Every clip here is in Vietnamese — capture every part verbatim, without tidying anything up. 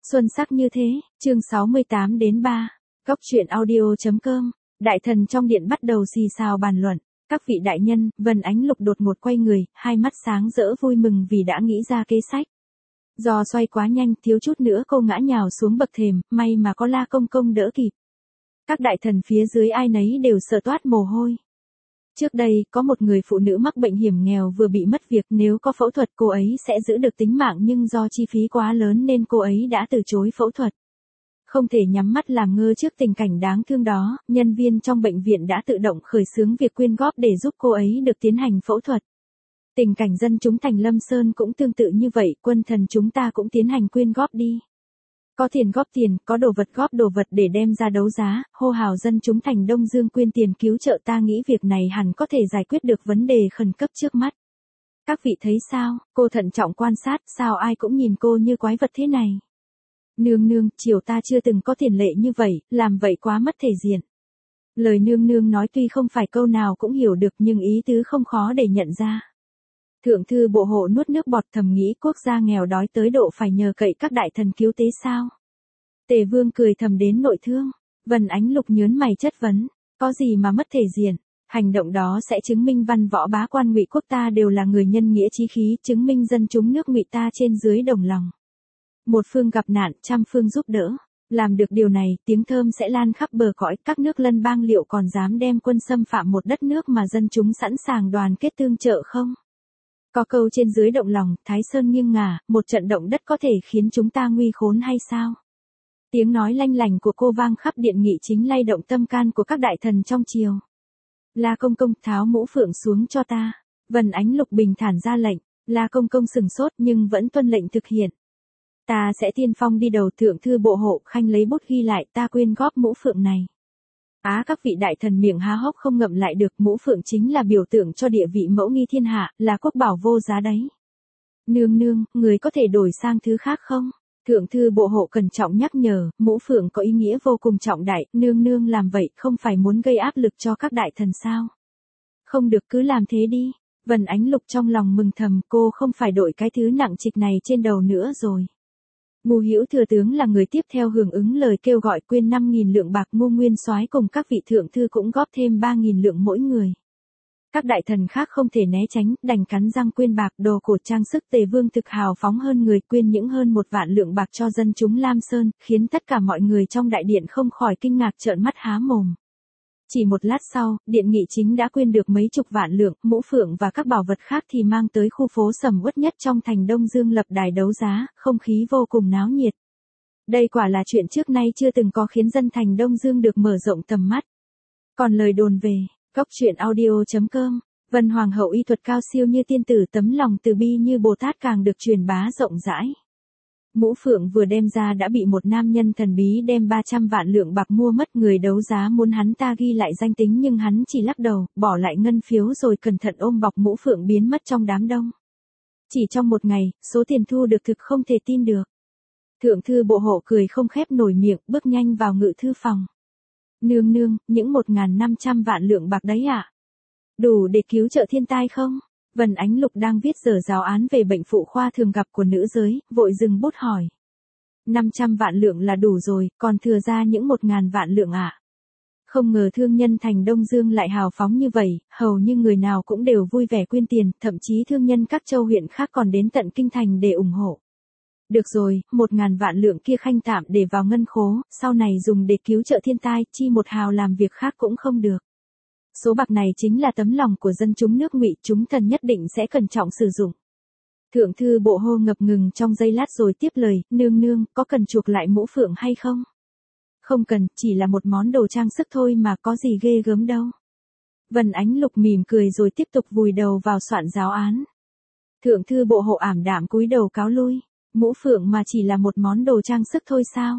Xuân sắc như thế, chương sáu mươi tám đến ba, góc truyện audio.com, đại thần trong điện bắt đầu xì xào bàn luận. Các vị đại nhân, Vân Ánh Lục đột ngột quay người, hai mắt sáng rỡ vui mừng vì đã nghĩ ra kế sách. Do xoay quá nhanh, thiếu chút nữa cô ngã nhào xuống bậc thềm, may mà có La Công Công đỡ kịp. Các đại thần phía dưới ai nấy đều sợ toát mồ hôi. Trước đây, có một người phụ nữ mắc bệnh hiểm nghèo vừa bị mất việc, nếu có phẫu thuật cô ấy sẽ giữ được tính mạng, nhưng do chi phí quá lớn nên cô ấy đã từ chối phẫu thuật. Không thể nhắm mắt làm ngơ trước tình cảnh đáng thương đó, nhân viên trong bệnh viện đã tự động khởi xướng việc quyên góp để giúp cô ấy được tiến hành phẫu thuật. Tình cảnh dân chúng thành Lâm Sơn cũng tương tự như vậy, quân thần chúng ta cũng tiến hành quyên góp đi. Có tiền góp tiền, có đồ vật góp đồ vật để đem ra đấu giá, hô hào dân chúng thành Đông Dương quyên tiền cứu trợ. Ta nghĩ việc này hẳn có thể giải quyết được vấn đề khẩn cấp trước mắt. Các vị thấy sao? Cô thận trọng quan sát, sao ai cũng nhìn cô như quái vật thế này? Nương nương, chiều ta chưa từng có tiền lệ như vậy, làm vậy quá mất thể diện. Lời nương nương nói tuy không phải câu nào cũng hiểu được nhưng ý tứ không khó để nhận ra. Thượng thư bộ hộ nuốt nước bọt thầm nghĩ quốc gia nghèo đói tới độ phải nhờ cậy các đại thần cứu tế sao. Tề Vương cười thầm đến nội thương. Vân Ánh Lục nhớn mày chất vấn, có gì mà mất thể diện, hành động đó sẽ chứng minh văn võ bá quan Ngụy quốc ta đều là người nhân nghĩa chí khí, chứng minh dân chúng nước Ngụy ta trên dưới đồng lòng. Một phương gặp nạn, trăm phương giúp đỡ. Làm được điều này, tiếng thơm sẽ lan khắp bờ cõi, các nước lân bang liệu còn dám đem quân xâm phạm một đất nước mà dân chúng sẵn sàng đoàn kết tương trợ không? Có câu trên dưới động lòng, Thái Sơn nghiêng ngả, một trận động đất có thể khiến chúng ta nguy khốn hay sao? Tiếng nói lanh lành của cô vang khắp điện nghị chính lay động tâm can của các đại thần trong triều. La Công Công, tháo mũ phượng xuống cho ta. Vân Ánh Lục bình thản ra lệnh, La Công Công sừng sốt nhưng vẫn tuân lệnh thực hiện. Ta sẽ tiên phong đi đầu. Thượng thư bộ hộ Khanh lấy bút ghi lại, ta quyên góp mũ phượng này. Á, các vị đại thần miệng há hốc không ngậm lại được, mũ phượng chính là biểu tượng cho địa vị mẫu nghi thiên hạ, là quốc bảo vô giá đấy. Nương nương, người có thể đổi sang thứ khác không? Thượng thư bộ hộ cẩn trọng nhắc nhở, mũ phượng có ý nghĩa vô cùng trọng đại, nương nương làm vậy không phải muốn gây áp lực cho các đại thần sao? Không được, cứ làm thế đi. Vân Ánh Lục trong lòng mừng thầm, cô không phải đội cái thứ nặng trịch này trên đầu nữa rồi. Ngô Hữu thừa tướng là người tiếp theo hưởng ứng lời kêu gọi quyên năm nghìn lượng bạc. Ngô Nguyên Soái cùng các vị thượng thư cũng góp thêm ba nghìn lượng mỗi người. Các đại thần khác không thể né tránh, đành cắn răng quyên bạc, đồ cổ trang sức. Tề Vương thực hào phóng hơn người, quyên những hơn một vạn lượng bạc cho dân chúng Lam Sơn, khiến tất cả mọi người trong đại điện không khỏi kinh ngạc trợn mắt há mồm. Chỉ một lát sau, điện nghị chính đã quyên được mấy chục vạn lượng, mũ phượng và các bảo vật khác thì mang tới khu phố sầm uất nhất trong thành Đông Dương lập đài đấu giá, không khí vô cùng náo nhiệt. Đây quả là chuyện trước nay chưa từng có, khiến dân thành Đông Dương được mở rộng tầm mắt. Còn lời đồn về, góc truyện audio.com, Vân Hoàng hậu y thuật cao siêu như tiên tử, tấm lòng từ bi như Bồ Tát càng được truyền bá rộng rãi. Mũ phượng vừa đem ra đã bị một nam nhân thần bí đem ba trăm vạn lượng bạc mua mất. Người đấu giá muốn hắn ta ghi lại danh tính nhưng hắn chỉ lắc đầu, bỏ lại ngân phiếu rồi cẩn thận ôm bọc mũ phượng biến mất trong đám đông. Chỉ trong một ngày, số tiền thu được thực không thể tin được. Thượng thư bộ hộ cười không khép nổi miệng, bước nhanh vào ngự thư phòng. Nương nương, những một nghìn năm trăm vạn lượng bạc đấy ạ? À? Đủ để cứu trợ thiên tai không? Vân Ánh Lục đang viết dở giáo án về bệnh phụ khoa thường gặp của nữ giới, vội dừng bút hỏi. năm trăm vạn lượng là đủ rồi, còn thừa ra những một nghìn vạn lượng ạ? À? Không ngờ thương nhân thành Đông Dương lại hào phóng như vậy, hầu như người nào cũng đều vui vẻ quyên tiền, thậm chí thương nhân các châu huyện khác còn đến tận kinh thành để ủng hộ. Được rồi, một ngàn vạn lượng kia Khanh tạm để vào ngân khố, sau này dùng để cứu trợ thiên tai, chi một hào làm việc khác cũng không được. Số bạc này chính là tấm lòng của dân chúng nước Ngụy, chúng thần nhất định sẽ cẩn trọng sử dụng. Thượng thư bộ hô ngập ngừng trong giây lát rồi tiếp lời, nương nương, có cần chuộc lại mũ phượng hay không? Không cần, chỉ là một món đồ trang sức thôi mà, có gì ghê gớm đâu. Vân Ánh Lục mỉm cười rồi tiếp tục vùi đầu vào soạn giáo án. Thượng thư bộ hộ ảm đạm cúi đầu cáo lui, mũ phượng mà chỉ là một món đồ trang sức thôi sao?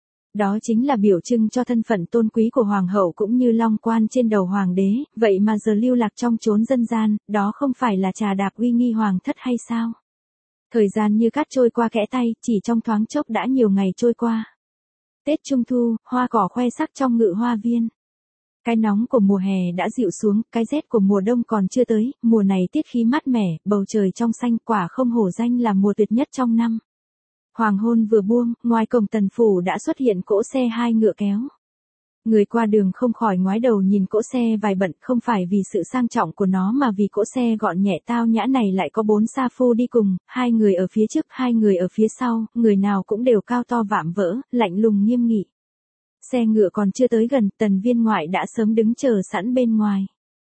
Đó chính là biểu trưng cho thân phận tôn quý của hoàng hậu cũng như long quan trên đầu hoàng đế, vậy mà giờ lưu lạc trong chốn dân gian, đó không phải là trà đạp uy nghi hoàng thất hay sao? Thời gian như cát trôi qua kẽ tay, chỉ trong thoáng chốc đã nhiều ngày trôi qua. Tết Trung Thu, hoa cỏ khoe sắc trong ngự hoa viên. Cái nóng của mùa hè đã dịu xuống, cái rét của mùa đông còn chưa tới, mùa này tiết khí mát mẻ, bầu trời trong xanh, quả không hổ danh là mùa tuyệt nhất trong năm. Hoàng hôn vừa buông, ngoài cổng Tần phủ đã xuất hiện cỗ xe hai ngựa kéo. Người qua đường không khỏi ngoái đầu nhìn cỗ xe vài bận, không phải vì sự sang trọng của nó mà vì cỗ xe gọn nhẹ tao nhã này lại có bốn sa phu đi cùng, hai người ở phía trước, hai người ở phía sau, người nào cũng đều cao to vạm vỡ, lạnh lùng nghiêm nghị. Xe ngựa còn chưa tới gần, Tần Viên Ngoại đã sớm đứng chờ sẵn bên ngoài.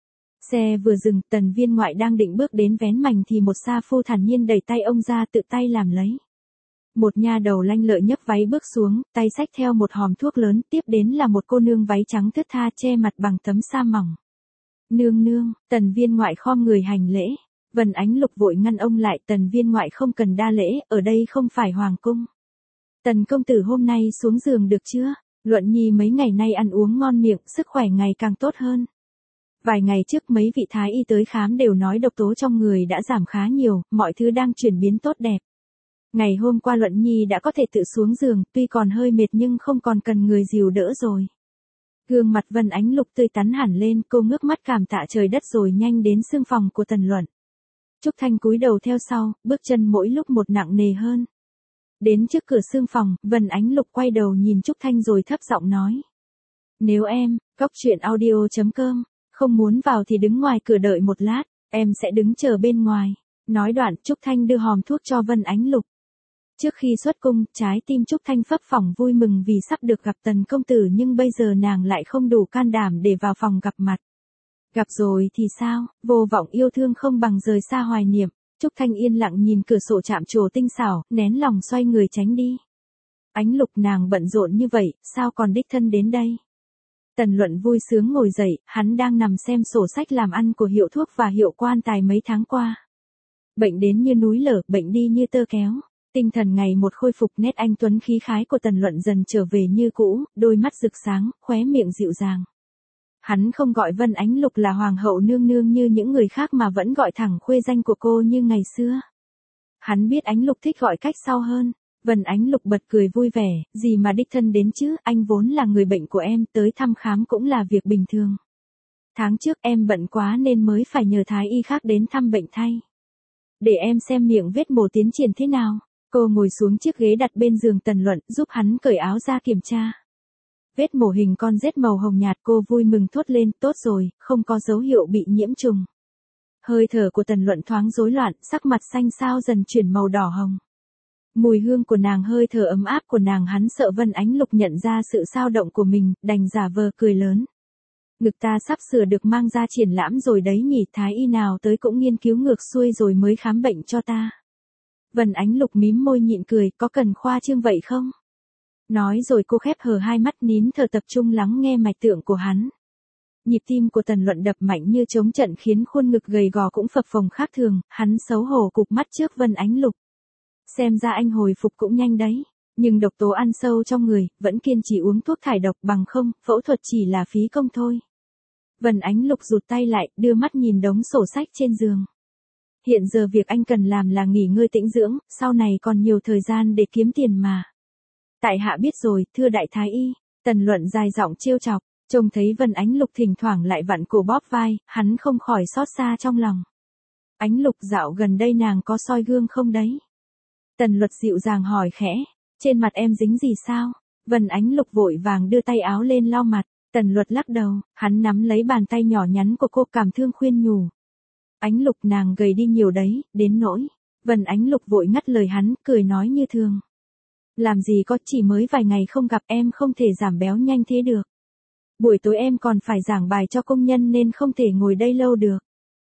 Xe vừa dừng, Tần Viên Ngoại đang định bước đến vén mành thì một sa phu thản nhiên đẩy tay ông ra tự tay làm lấy. Một nha đầu lanh lợi nhấc váy bước xuống, tay xách theo một hòm thuốc lớn, tiếp đến là một cô nương váy trắng thướt tha che mặt bằng tấm sa mỏng. Nương nương, Tần Viên Ngoại khom người hành lễ. Vân Ánh Lục vội ngăn ông lại, Tần Viên Ngoại không cần đa lễ, ở đây không phải hoàng cung. Tần công tử hôm nay xuống giường được chưa? Luận Nhi mấy ngày nay ăn uống ngon miệng, sức khỏe ngày càng tốt hơn. Vài ngày trước mấy vị thái y tới khám đều nói độc tố trong người đã giảm khá nhiều, mọi thứ đang chuyển biến tốt đẹp. Ngày hôm qua Luận Nhi đã có thể tự xuống giường, tuy còn hơi mệt nhưng không còn cần người dìu đỡ rồi. Gương mặt Vân Ánh Lục tươi tắn hẳn lên, cô ngước mắt cảm tạ trời đất rồi nhanh đến xương phòng của Tần Luận. Trúc Thanh cúi đầu theo sau, bước chân mỗi lúc một nặng nề hơn. Đến trước cửa xương phòng, Vân Ánh Lục quay đầu nhìn Trúc Thanh rồi thấp giọng nói. Nếu em, góc chuyện audio chấm com, không muốn vào thì đứng ngoài cửa đợi một lát, em sẽ đứng chờ bên ngoài. Nói đoạn, Trúc Thanh đưa hòm thuốc cho Vân Ánh Lục. Trước khi xuất cung, trái tim Trúc Thanh phấp phỏng vui mừng vì sắp được gặp Tần công tử nhưng bây giờ nàng lại không đủ can đảm để vào phòng gặp mặt. Gặp rồi thì sao, vô vọng yêu thương không bằng rời xa hoài niệm. Trúc Thanh yên lặng nhìn cửa sổ chạm trổ tinh xảo, nén lòng xoay người tránh đi. Ánh Lục nàng bận rộn như vậy, sao còn đích thân đến đây? Tần Luận vui sướng ngồi dậy, hắn đang nằm xem sổ sách làm ăn của hiệu thuốc và hiệu quan tài mấy tháng qua. Bệnh đến như núi lở, bệnh đi như tơ kéo. Tinh thần ngày một khôi phục, nét anh tuấn khí khái của Tần Luận dần trở về như cũ, đôi mắt rực sáng, khóe miệng dịu dàng. Hắn không gọi Vân Ánh Lục là hoàng hậu nương nương như những người khác mà vẫn gọi thẳng khuê danh của cô như ngày xưa. Hắn biết Ánh Lục thích gọi cách sau hơn. Vân Ánh Lục bật cười vui vẻ, gì mà đích thân đến chứ, anh vốn là người bệnh của em, tới thăm khám cũng là việc bình thường. Tháng trước em bận quá nên mới phải nhờ thái y khác đến thăm bệnh thay. Để em xem miệng vết mổ tiến triển thế nào. Cô ngồi xuống chiếc ghế đặt bên giường Tần Luận, giúp hắn cởi áo ra kiểm tra. Vết mổ hình con rết màu hồng nhạt, cô vui mừng thốt lên, tốt rồi, không có dấu hiệu bị nhiễm trùng. Hơi thở của Tần Luận thoáng rối loạn, sắc mặt xanh xao dần chuyển màu đỏ hồng. Mùi hương của nàng, hơi thở ấm áp của nàng, hắn sợ Vân Ánh Lục nhận ra sự xao động của mình, đành giả vờ cười lớn. Ngực ta sắp sửa được mang ra triển lãm rồi đấy nhỉ, thái y nào tới cũng nghiên cứu ngược xuôi rồi mới khám bệnh cho ta. Vân Ánh Lục mím môi nhịn cười, có cần khoa trương vậy không? Nói rồi cô khép hờ hai mắt nín thở tập trung lắng nghe mạch tượng của hắn. Nhịp tim của Tần Luận đập mạnh như trống trận khiến khuôn ngực gầy gò cũng phập phồng khác thường, hắn xấu hổ cụp mắt trước Vân Ánh Lục. Xem ra anh hồi phục cũng nhanh đấy, nhưng độc tố ăn sâu trong người, vẫn kiên trì uống thuốc thải độc, bằng không, phẫu thuật chỉ là phí công thôi. Vân Ánh Lục rụt tay lại, đưa mắt nhìn đống sổ sách trên giường. Hiện giờ việc anh cần làm là nghỉ ngơi tĩnh dưỡng, sau này còn nhiều thời gian để kiếm tiền mà. Tại hạ biết rồi, thưa đại thái y. Tần Luận dài giọng trêu chọc, trông thấy Vân Ánh Lục thỉnh thoảng lại vặn cổ bóp vai, hắn không khỏi xót xa trong lòng. Ánh Lục dạo gần đây nàng có soi gương không đấy? Tần Luật dịu dàng hỏi khẽ, trên mặt em dính gì sao? Vân Ánh Lục vội vàng đưa tay áo lên lau mặt, Tần Luật lắc đầu, hắn nắm lấy bàn tay nhỏ nhắn của cô cảm thương khuyên nhủ. Ánh Lục nàng gầy đi nhiều đấy, đến nỗi. Vân Ánh Lục vội ngắt lời hắn, cười nói như thường. Làm gì có, chỉ mới vài ngày không gặp em không thể giảm béo nhanh thế được. Buổi tối em còn phải giảng bài cho công nhân nên không thể ngồi đây lâu được.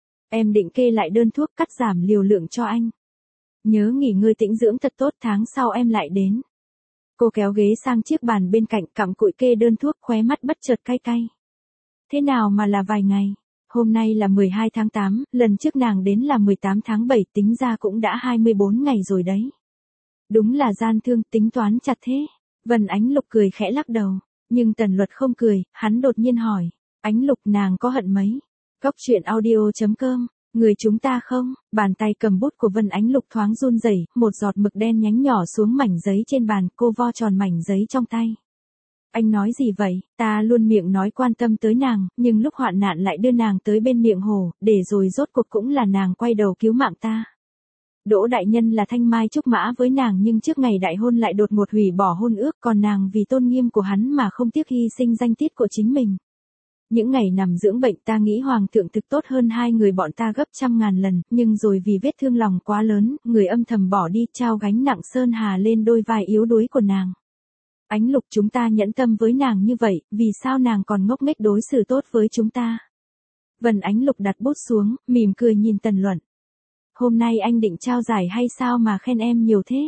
Em định kê lại đơn thuốc cắt giảm liều lượng cho anh. Nhớ nghỉ ngơi tĩnh dưỡng thật tốt, tháng sau em lại đến. Cô kéo ghế sang chiếc bàn bên cạnh, cặm cụi kê đơn thuốc, khóe mắt bất chợt cay cay. Thế nào mà là vài ngày? Hôm nay là mười hai tháng tám, lần trước nàng đến là mười tám tháng bảy, tính ra cũng đã hai mươi bốn ngày rồi đấy. Đúng là gian thương, tính toán chặt thế. Vân Ánh Lục cười khẽ lắc đầu, nhưng Tần Luật không cười, hắn đột nhiên hỏi, Ánh Lục nàng có hận mấy? Góc chuyện audio chấm com, người chúng ta không? Bàn tay cầm bút của Vân Ánh Lục thoáng run rẩy, một giọt mực đen nhánh nhỏ xuống mảnh giấy trên bàn, cô vo tròn mảnh giấy trong tay. Anh nói gì vậy? Ta luôn miệng nói quan tâm tới nàng, nhưng lúc hoạn nạn lại đưa nàng tới bên miệng hồ, để rồi rốt cuộc cũng là nàng quay đầu cứu mạng ta. Đỗ đại nhân là thanh mai trúc mã với nàng nhưng trước ngày đại hôn lại đột ngột hủy bỏ hôn ước, còn nàng vì tôn nghiêm của hắn mà không tiếc hy sinh danh tiết của chính mình. Những ngày nằm dưỡng bệnh ta nghĩ hoàng thượng thực tốt hơn hai người bọn ta gấp trăm ngàn lần, nhưng rồi vì vết thương lòng quá lớn, người âm thầm bỏ đi trao gánh nặng sơn hà lên đôi vai yếu đuối của nàng. Ánh Lục, chúng ta nhẫn tâm với nàng như vậy, vì sao nàng còn ngốc nghếch đối xử tốt với chúng ta? Vân Ánh Lục đặt bút xuống, mỉm cười nhìn Tần Luận. Hôm nay anh định trao giải hay sao mà khen em nhiều thế?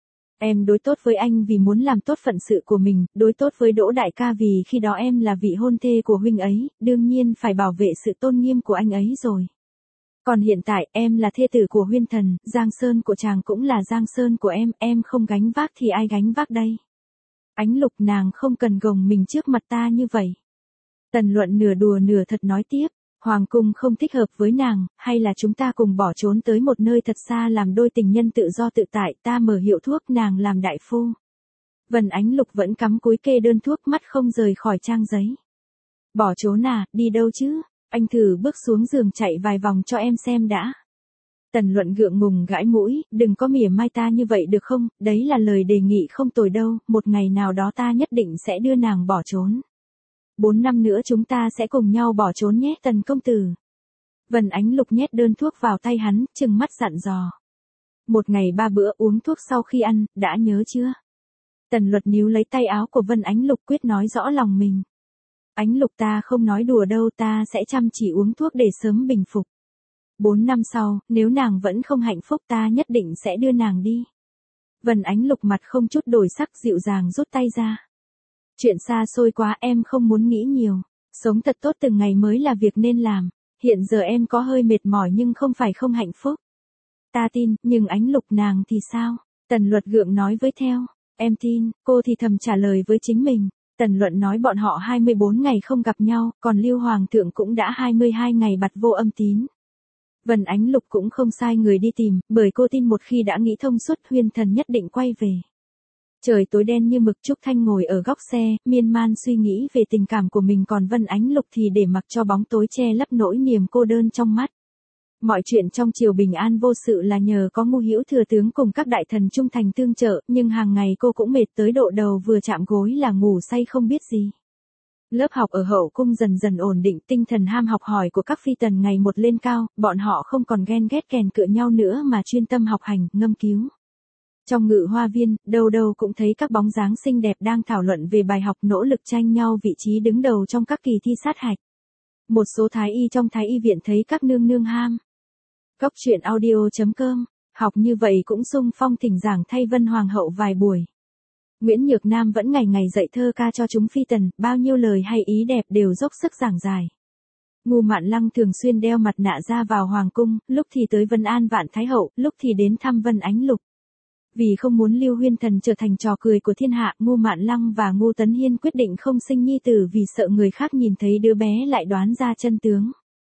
Em đối tốt với anh vì muốn làm tốt phận sự của mình, đối tốt với Đỗ đại ca vì khi đó em là vị hôn thê của huynh ấy, đương nhiên phải bảo vệ sự tôn nghiêm của anh ấy rồi. Còn hiện tại em là thê tử của Huyên Thần, Giang Sơn của chàng cũng là Giang Sơn của em, em không gánh vác thì ai gánh vác đây? Ánh Lục, nàng không cần gồng mình trước mặt ta như vậy. Tần Luận nửa đùa nửa thật nói tiếp. Hoàng cung không thích hợp với nàng, hay là chúng ta cùng bỏ trốn tới một nơi thật xa làm đôi tình nhân tự do tự tại, ta mở hiệu thuốc, nàng làm đại phu. Vân Ánh Lục vẫn cắm cúi kê đơn thuốc, mắt không rời khỏi trang giấy. Bỏ trốn à, đi đâu chứ? Anh thử bước xuống giường chạy vài vòng cho em xem đã. Tần Luận gượng ngùng gãi mũi, đừng có mỉa mai ta như vậy được không, đấy là lời đề nghị không tồi đâu, một ngày nào đó ta nhất định sẽ đưa nàng bỏ trốn. Bốn năm nữa chúng ta sẽ cùng nhau bỏ trốn nhé Tần công tử. Vân Ánh Lục nhét đơn thuốc vào tay hắn, trừng mắt dặn dò. Một ngày ba bữa uống thuốc sau khi ăn, đã nhớ chưa? Tần Luật níu lấy tay áo của Vân Ánh Lục quyết nói rõ lòng mình. Ánh Lục, ta không nói đùa đâu, ta sẽ chăm chỉ uống thuốc để sớm bình phục. Bốn năm sau, nếu nàng vẫn không hạnh phúc ta nhất định sẽ đưa nàng đi. Vân Ánh Lục mặt không chút đổi sắc dịu dàng rút tay ra. Chuyện xa xôi quá, em không muốn nghĩ nhiều. Sống thật tốt từng ngày mới là việc nên làm. Hiện giờ em có hơi mệt mỏi nhưng không phải không hạnh phúc. Ta tin, nhưng Ánh Lục nàng thì sao? Tần Luật gượng nói với theo. Em tin, cô thì thầm trả lời với chính mình. Tần Luận nói bọn họ hai mươi bốn ngày không gặp nhau, còn Lưu Hoàng thượng cũng đã hai mươi hai ngày bặt vô âm tín. Vân Ánh Lục cũng không sai người đi tìm, bởi cô tin một khi đã nghĩ thông suốt Huyên Thần nhất định quay về. Trời tối đen như mực, Trúc Thanh ngồi ở góc xe, miên man suy nghĩ về tình cảm của mình, còn Vân Ánh Lục thì để mặc cho bóng tối che lấp nỗi niềm cô đơn trong mắt. Mọi chuyện trong triều bình an vô sự là nhờ có Ngu Hữu thừa tướng cùng các đại thần trung thành tương trợ, nhưng hàng ngày cô cũng mệt tới độ đầu vừa chạm gối là ngủ say không biết gì. Lớp học ở hậu cung dần dần ổn định, tinh thần ham học hỏi của các phi tần ngày một lên cao, bọn họ không còn ghen ghét kèn cựa nhau nữa mà chuyên tâm học hành, ngâm cứu. Trong ngự hoa viên, đâu đâu cũng thấy các bóng dáng xinh đẹp đang thảo luận về bài học, nỗ lực tranh nhau vị trí đứng đầu trong các kỳ thi sát hạch. Một số thái y trong thái y viện thấy các nương nương ham. Góc truyện audio chấm com, học như vậy cũng xung phong thỉnh giảng thay Vân Hoàng hậu vài buổi. Nguyễn Nhược Nam vẫn ngày ngày dạy thơ ca cho chúng phi tần, bao nhiêu lời hay ý đẹp đều dốc sức giảng giải. Ngu Mạn Lăng thường xuyên đeo mặt nạ ra vào hoàng cung, lúc thì tới Vân An Vạn Thái hậu, lúc thì đến thăm Vân Ánh Lục. Vì không muốn Lưu Huyên Thần trở thành trò cười của thiên hạ, Ngu Mạn Lăng và Ngu Tấn Hiên quyết định không sinh nhi tử vì sợ người khác nhìn thấy đứa bé lại đoán ra chân tướng.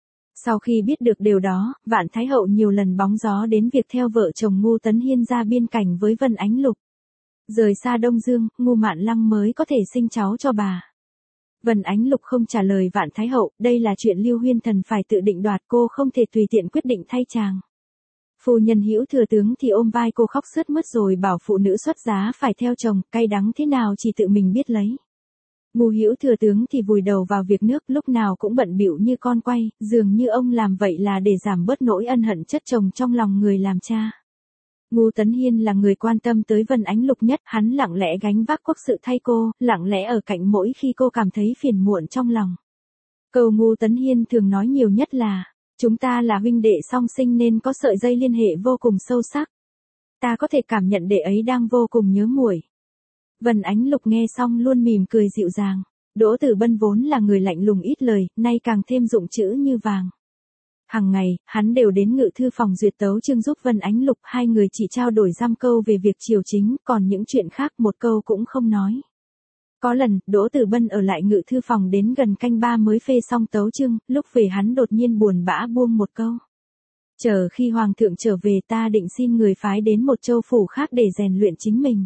Sau khi biết được điều đó, Vạn Thái hậu nhiều lần bóng gió đến việc theo vợ chồng Ngu Tấn Hiên ra biên cảnh với Vân Ánh Lục. Rời xa Đông Dương, Ngu Mạn Lăng mới có thể sinh cháu cho bà. Vân Ánh Lục không trả lời Vạn Thái hậu, đây là chuyện Lưu Huyên Thần phải tự định đoạt, cô không thể tùy tiện quyết định thay chàng. Phu nhân Hữu thừa tướng thì ôm vai cô khóc sướt mướt rồi bảo phụ nữ xuất giá phải theo chồng, cay đắng thế nào chỉ tự mình biết lấy. Ngu Hữu thừa tướng thì vùi đầu vào việc nước, lúc nào cũng bận bịu như con quay, dường như ông làm vậy là để giảm bớt nỗi ân hận chất chồng trong lòng người làm cha. Ngu Tấn Hiên là người quan tâm tới Vân Ánh Lục nhất, hắn lặng lẽ gánh vác quốc sự thay cô, lặng lẽ ở cạnh mỗi khi cô cảm thấy phiền muộn trong lòng. Câu Ngu Tấn Hiên thường nói nhiều nhất là, chúng ta là huynh đệ song sinh nên có sợi dây liên hệ vô cùng sâu sắc. Ta có thể cảm nhận đệ ấy đang vô cùng nhớ muội. Vân Ánh Lục nghe xong luôn mỉm cười dịu dàng. Đỗ Tử Bân vốn là người lạnh lùng ít lời, nay càng thêm dụng chữ như vàng. Hằng ngày, hắn đều đến ngự thư phòng duyệt tấu chương giúp Vân Ánh Lục, hai người chỉ trao đổi giam câu về việc triều chính, còn những chuyện khác một câu cũng không nói. Có lần, Đỗ Tử Bân ở lại ngự thư phòng đến gần canh ba mới phê xong tấu chương, lúc về hắn đột nhiên buồn bã buông một câu. Chờ khi Hoàng thượng trở về ta định xin người phái đến một châu phủ khác để rèn luyện chính mình.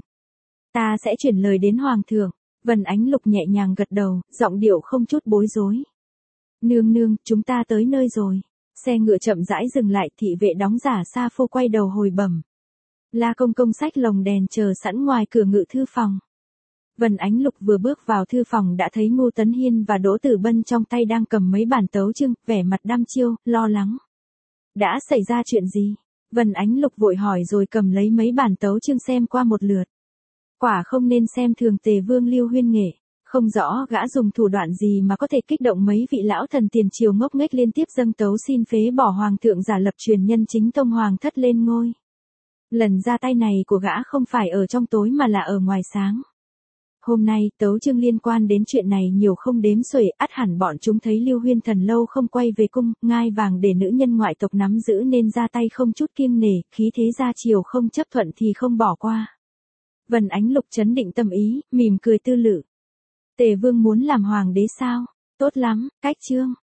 Ta sẽ chuyển lời đến Hoàng thượng. Vân Ánh Lục nhẹ nhàng gật đầu, giọng điệu không chút bối rối. Nương nương, chúng ta tới nơi rồi. Xe ngựa chậm rãi dừng lại, thị vệ đóng giả sa phô quay đầu hồi bẩm. La công công xách lồng đèn chờ sẵn ngoài cửa ngự thư phòng. Vân Ánh Lục vừa bước vào thư phòng đã thấy Ngô Tấn Hiên và Đỗ Tử Bân trong tay đang cầm mấy bản tấu chương, vẻ mặt đăm chiêu, lo lắng. Đã xảy ra chuyện gì? Vân Ánh Lục vội hỏi rồi cầm lấy mấy bản tấu chương xem qua một lượt. Quả không nên xem thường Tề Vương Lưu Huyên Nghệ, không rõ gã dùng thủ đoạn gì mà có thể kích động mấy vị lão thần tiền triều ngốc nghếch liên tiếp dâng tấu xin phế bỏ hoàng thượng giả lập truyền nhân chính tông hoàng thất lên ngôi. Lần ra tay này của gã không phải ở trong tối mà là ở ngoài sáng. Hôm nay, tấu chương liên quan đến chuyện này nhiều không đếm xuể, ắt hẳn bọn chúng thấy Lưu Huyên Thần lâu không quay về cung, ngai vàng để nữ nhân ngoại tộc nắm giữ nên ra tay không chút kiêng nể, khí thế gia triều không chấp thuận thì không bỏ qua. Vân Ánh Lục trấn định tâm ý, mỉm cười tư lự. Tề Vương muốn làm hoàng đế sao? Tốt lắm, cách chương.